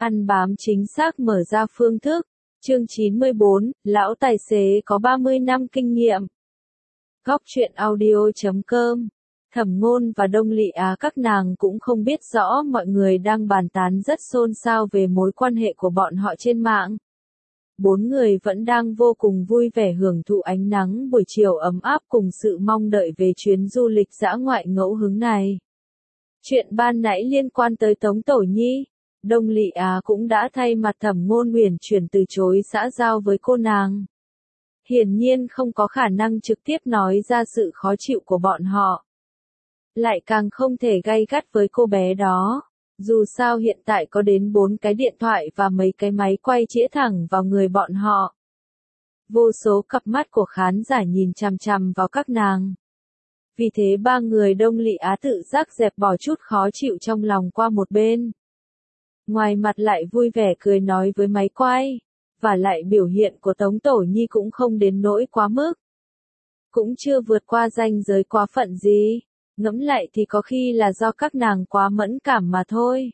Ăn bám chính xác mở ra phương thức. Chương 94, lão tài xế có 30 năm kinh nghiệm. Góc truyện audio.com. Thẩm Ngôn và Đông Lị Á các nàng cũng không biết rõ mọi người đang bàn tán rất xôn xao về mối quan hệ của bọn họ trên mạng. Bốn người vẫn đang vô cùng vui vẻ hưởng thụ ánh nắng buổi chiều ấm áp cùng sự mong đợi về chuyến du lịch dã ngoại ngẫu hứng này. Chuyện ban nãy liên quan tới Tống Tổ Nhi, Đông Lị Á cũng đã thay mặt Thẩm Ngôn uyển chuyển từ chối xã giao với cô nàng. Hiển nhiên không có khả năng trực tiếp nói ra sự khó chịu của bọn họ. Lại càng không thể gay gắt với cô bé đó. Dù sao hiện tại có đến 4 cái điện thoại và mấy cái máy quay chĩa thẳng vào người bọn họ. Vô số cặp mắt của khán giả nhìn chằm chằm vào các nàng. Vì thế ba người Đông Lị Á tự giác dẹp bỏ chút khó chịu trong lòng qua một bên. Ngoài mặt lại vui vẻ cười nói với máy quay. Và lại biểu hiện của Tống Tổ Nhi cũng không đến nỗi quá mức. Cũng chưa vượt qua ranh giới quá phận gì. Ngẫm lại thì có khi là do các nàng quá mẫn cảm mà thôi.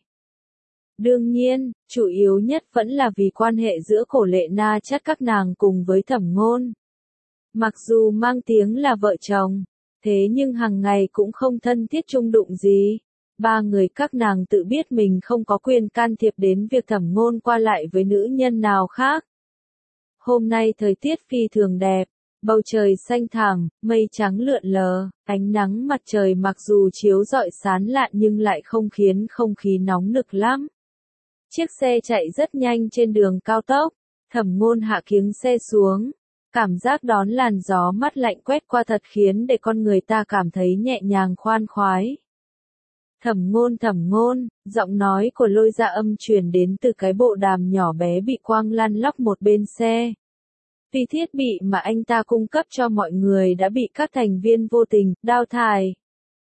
Đương nhiên, chủ yếu nhất vẫn là vì quan hệ giữa Cổ Lệ Na Chắt các nàng cùng với Thẩm Ngôn. Mặc dù mang tiếng là vợ chồng, thế nhưng hàng ngày cũng không thân thiết chung đụng gì. Ba người các nàng tự biết mình không có quyền can thiệp đến việc Thẩm Ngôn qua lại với nữ nhân nào khác. Hôm nay thời tiết phi thường đẹp. Bầu trời xanh thẳm, mây trắng lượn lờ, ánh nắng mặt trời mặc dù chiếu rọi sáng lạn nhưng lại không khiến không khí nóng nực lắm. Chiếc xe chạy rất nhanh trên đường cao tốc, Thẩm Ngôn hạ kiếng xe xuống. Cảm giác đón làn gió mát lạnh quét qua thật khiến để con người ta cảm thấy nhẹ nhàng khoan khoái. Thẩm Ngôn, giọng nói của Lôi Dạ Âm truyền đến từ cái bộ đàm nhỏ bé bị quang lăn lóc một bên xe. Vì thiết bị mà anh ta cung cấp cho mọi người đã bị các thành viên vô tình đào thải.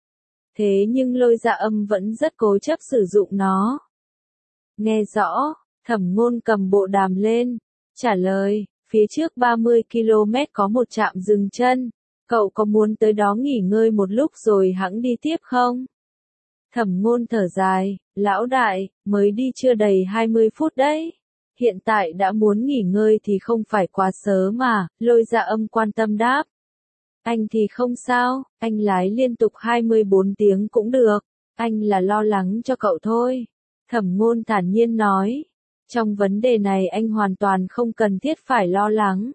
Thế nhưng Lôi Dạ Âm vẫn rất cố chấp sử dụng nó. Nghe rõ, Thẩm Ngôn cầm bộ đàm lên, trả lời, phía trước 30 km có một trạm dừng chân, cậu có muốn tới đó nghỉ ngơi một lúc rồi hẵng đi tiếp không? Thẩm Ngôn thở dài, lão đại, mới đi chưa đầy 20 phút đấy. Hiện tại đã muốn nghỉ ngơi thì không phải quá sớm mà, Lôi Dạ Âm quan tâm đáp. Anh thì không sao, anh lái liên tục 24 tiếng cũng được, anh là lo lắng cho cậu thôi. Thẩm Ngôn thản nhiên nói, trong vấn đề này anh hoàn toàn không cần thiết phải lo lắng.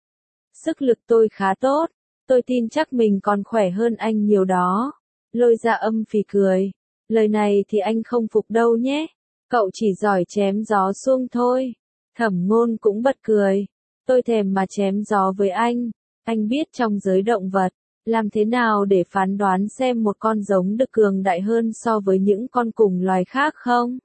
Sức lực tôi khá tốt, tôi tin chắc mình còn khỏe hơn anh nhiều đó. Lôi Dạ Âm phì cười, lời này thì anh không phục đâu nhé. Cậu chỉ giỏi chém gió xuông thôi. Thẩm Ngôn cũng bật cười. Tôi thèm mà chém gió với anh biết trong giới động vật, làm thế nào để phán đoán xem một con giống đực cường đại hơn so với những con cùng loài khác không?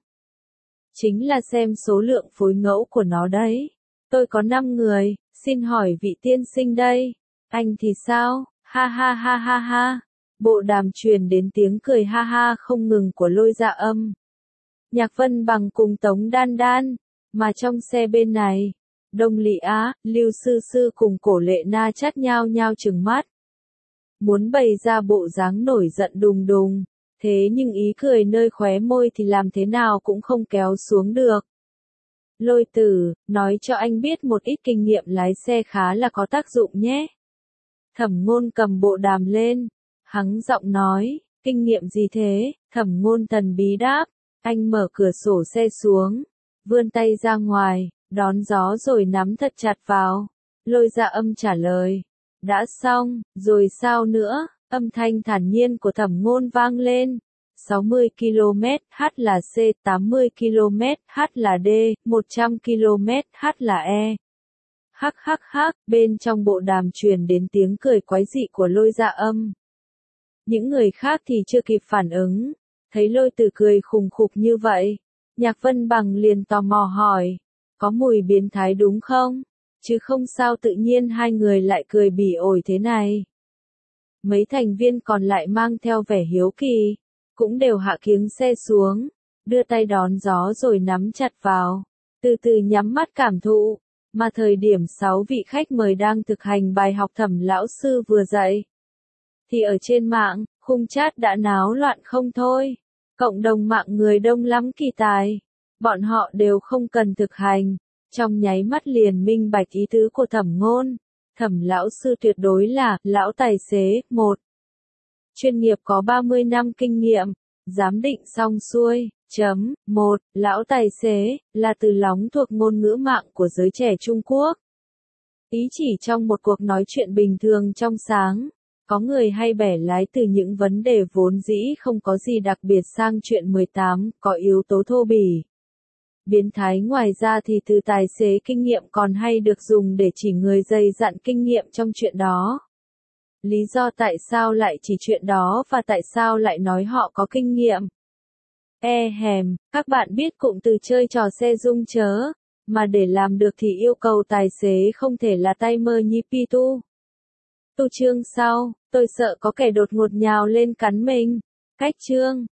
Chính là xem số lượng phối ngẫu của nó đấy. Tôi có 5 người, xin hỏi vị tiên sinh đây. Anh thì sao? Ha ha ha ha ha. Bộ đàm truyền đến tiếng cười ha ha không ngừng của Lôi Dạ Âm. Nhạc Vân Bằng cùng Tống Đan Đan, mà trong xe bên này, Đông Lị Á, Lưu Sư Sư cùng Cổ Lệ Na Chắt nhao nhao trừng mắt. Muốn bày ra bộ dáng nổi giận đùng đùng, thế nhưng ý cười nơi khóe môi thì làm thế nào cũng không kéo xuống được. Lôi Tử, nói cho anh biết một ít kinh nghiệm lái xe khá là có tác dụng nhé. Thẩm Ngôn cầm bộ đàm lên, hắng giọng nói, kinh nghiệm gì thế? Thẩm Ngôn thần bí đáp. Anh mở cửa sổ xe xuống, vươn tay ra ngoài, đón gió rồi nắm thật chặt vào. Lôi Dạ Âm trả lời, đã xong, rồi sao nữa? Âm thanh thản nhiên của Thẩm Ngôn vang lên. 60 km h là C, 80 km h là D, 100 km h là E. Hắc hắc hắc, bên trong bộ đàm truyền đến tiếng cười quái dị của Lôi Dạ Âm. Những người khác thì chưa kịp phản ứng. Thấy Lôi Tử cười khùng khục như vậy, Nhạc Vân Bằng liền tò mò hỏi, có mùi biến thái đúng không? Chứ không sao tự nhiên hai người lại cười bỉ ổi thế này. Mấy thành viên còn lại mang theo vẻ hiếu kỳ, cũng đều hạ kiếng xe xuống, đưa tay đón gió rồi nắm chặt vào, từ từ nhắm mắt cảm thụ, mà thời điểm 6 vị khách mời đang thực hành bài học Thẩm lão sư vừa dạy. Thì ở trên mạng, khung chat đã náo loạn không thôi. Cộng đồng mạng người đông lắm kỳ tài. Bọn họ đều không cần thực hành, trong nháy mắt liền minh bạch ý tứ của Thẩm Ngôn. Thẩm lão sư tuyệt đối là lão tài xế, một. Chuyên nghiệp có 30 năm kinh nghiệm, giám định xong xuôi. Một, lão tài xế, là từ lóng thuộc ngôn ngữ mạng của giới trẻ Trung Quốc. Ý chỉ trong một cuộc nói chuyện bình thường trong sáng, có người hay bẻ lái từ những vấn đề vốn dĩ không có gì đặc biệt sang chuyện 18, có yếu tố thô bỉ. Biến thái ngoài ra thì từ tài xế kinh nghiệm còn hay được dùng để chỉ người dày dặn kinh nghiệm trong chuyện đó. Lý do tại sao lại chỉ chuyện đó và tại sao lại nói họ có kinh nghiệm? Các bạn biết cụm từ chơi trò xe rung chớ, mà để làm được thì yêu cầu tài xế không thể là tay mơ như Pitu. Tu chương sau, tôi sợ có kẻ đột ngột nhào lên cắn mình. Cách chương